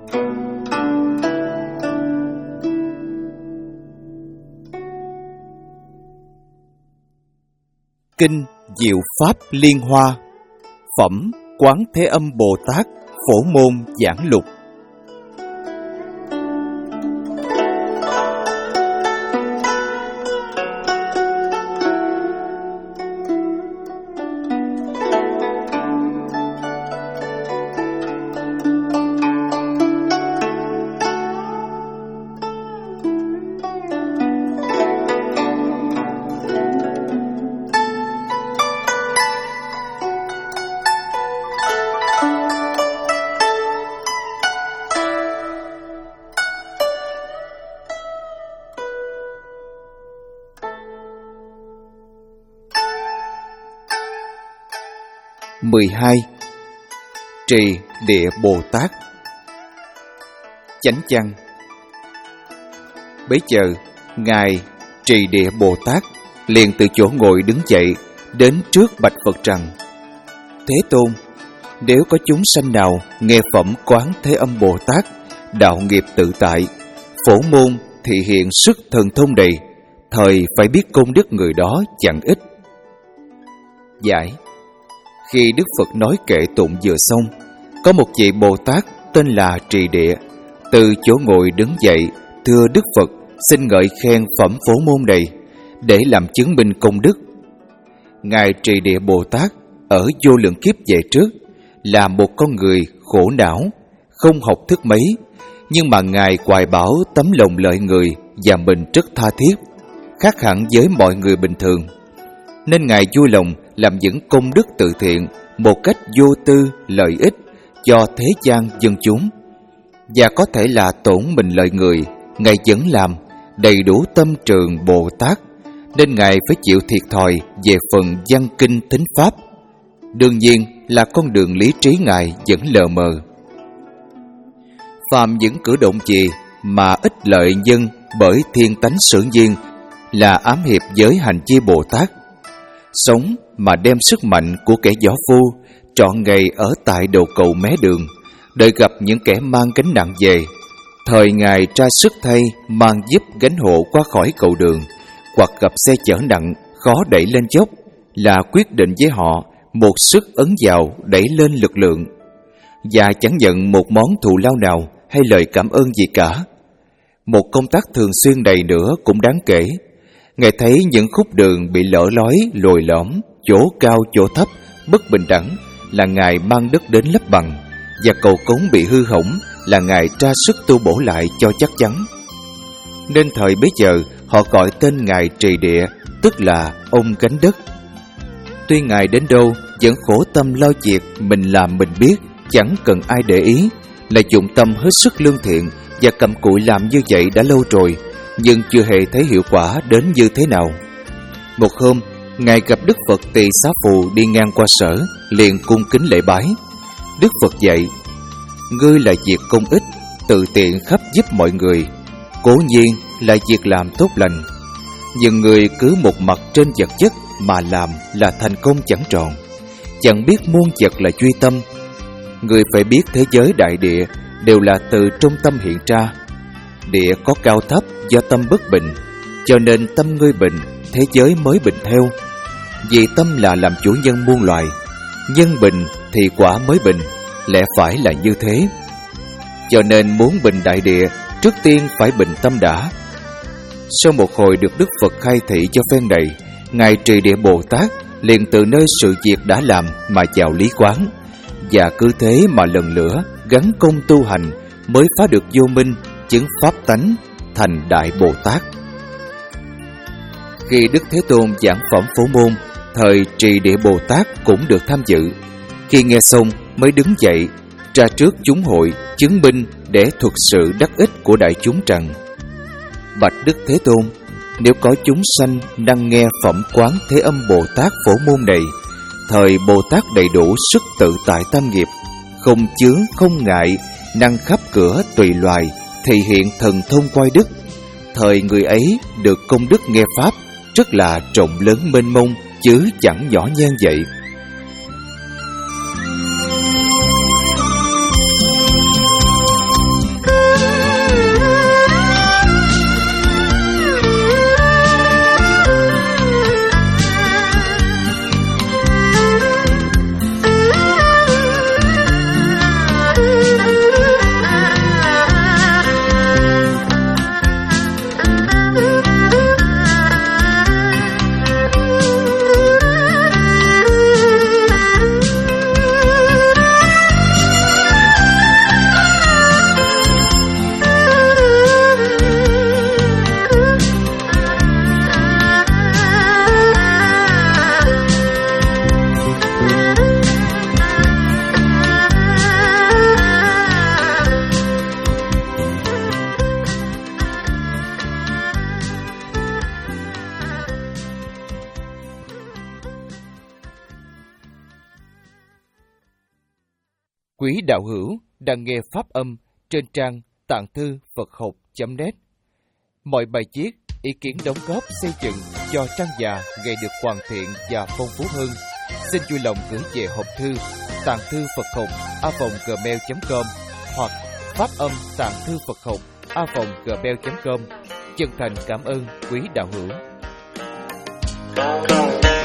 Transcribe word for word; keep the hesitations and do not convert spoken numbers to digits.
Kinh Diệu Pháp Liên Hoa, phẩm Quán Thế Âm Bồ Tát Phổ Môn Giảng Lục. mười hai. Trì Địa Bồ Tát. Chánh văn. Bấy giờ Ngài Trì Địa Bồ Tát liền từ chỗ ngồi đứng dậy, đến trước bạch Phật rằng: Thế Tôn, nếu có chúng sanh nào nghe phẩm Quán Thế Âm Bồ Tát, đạo nghiệp tự tại, phổ môn thị hiện sức thần thông đầy, thời phải biết công đức người đó chẳng ít. Giải. Khi Đức Phật nói kệ tụng vừa xong, có một vị Bồ Tát tên là Trì Địa từ chỗ ngồi đứng dậy, thưa Đức Phật xin ngợi khen phẩm phổ môn này để làm chứng minh công đức. Ngài Trì Địa Bồ Tát ở vô lượng kiếp về trước là một con người khổ não, không học thức mấy, nhưng mà Ngài hoài bảo tấm lòng lợi người và mình rất tha thiết, khác hẳn với mọi người bình thường, nên Ngài vui lòng làm những công đức từ thiện một cách vô tư lợi ích cho thế gian dân chúng. Và có thể là tổn mình lợi người, Ngài vẫn làm đầy đủ tâm trường Bồ Tát, nên Ngài phải chịu thiệt thòi về phần văn kinh thính pháp. Đương nhiên là con đường lý trí Ngài vẫn lờ mờ. Phàm những cử động gì mà ích lợi nhân bởi thiên tánh sở nhiên là ám hiệp với hành vi Bồ Tát. Sống mà đem sức mạnh của kẻ võ phu trọn ngày ở tại đầu cầu mé đường, đợi gặp những kẻ mang gánh nặng về, thời Ngài tra sức thay mang giúp gánh hộ qua khỏi cầu đường, hoặc gặp xe chở nặng khó đẩy lên dốc, là quyết định với họ một sức ấn vào đẩy lên lực lượng, và chẳng nhận một món thù lao nào hay lời cảm ơn gì cả. Một công tác thường xuyên đầy nữa cũng đáng kể. Ngài thấy những khúc đường bị lở lói, lồi lõm, chỗ cao chỗ thấp, bất bình đẳng, là Ngài mang đất đến lấp bằng, và cầu cống bị hư hỏng là Ngài tra sức tu bổ lại cho chắc chắn. Nên thời bấy giờ họ gọi tên Ngài Trì Địa, tức là ông gánh đất. Tuy Ngài đến đâu vẫn khổ tâm lo việc mình làm mình biết, chẳng cần ai để ý, là dụng tâm hết sức lương thiện và cầm cụi làm như vậy đã lâu rồi, nhưng chưa hề thấy hiệu quả đến như thế nào. Một hôm, Ngài gặp Đức Phật Tỳ Xá Phù đi ngang qua sở, liền cung kính lễ bái. Đức Phật dạy: Ngươi là việc công ích, tự tiện khắp giúp mọi người, cố nhiên là việc làm tốt lành. Nhưng người cứ một mặt trên vật chất mà làm là thành công chẳng tròn, chẳng biết muôn vật là duy tâm. Người phải biết thế giới đại địa đều là từ trong tâm hiện ra. Địa có cao thấp do tâm bất bình, cho nên tâm ngươi bình, thế giới mới bình theo. Vì tâm là làm chủ nhân muôn loài, nhân bình thì quả mới bình, lẽ phải là như thế. Cho nên muốn bình đại địa, trước tiên phải bình tâm đã. Sau một hồi được Đức Phật khai thị cho phen này, Ngài Trì Địa Bồ Tát liền từ nơi sự việc đã làm mà vào lý quán, và cứ thế mà lần lữa gắn công tu hành, mới phá được vô minh, chứng pháp tánh, thành Đại Bồ Tát. Khi Đức Thế Tôn giảng phẩm phổ môn, thời Trì Địa Bồ Tát cũng được tham dự. Khi nghe xong mới đứng dậy, ra trước chúng hội, chứng minh để thuật sự đắc ích của đại chúng rằng: Bạch Đức Thế Tôn, nếu có chúng sanh năng nghe phẩm Quán Thế Âm Bồ Tát phổ môn này, thời Bồ Tát đầy đủ sức tự tại tam nghiệp, không chướng không ngại, năng khắp cửa tùy loài, thị hiện thần thông quay đức. Thời người ấy được công đức nghe pháp rất là rộng lớn mênh mông, chứ chẳng nhỏ nhen vậy. Quý đạo hữu đang nghe pháp âm trên trang tạng thư Phật học chấm net. Mọi bài viết, ý kiến đóng góp xây dựng cho trang già ngày được hoàn thiện và phong phú hơn, xin vui lòng gửi về hộp thư tạng thư Phật học a vòng gmail chấm com hoặc pháp âm tạng thư Phật học a vòng gmail chấm com. Chân thành cảm ơn quý đạo hữu.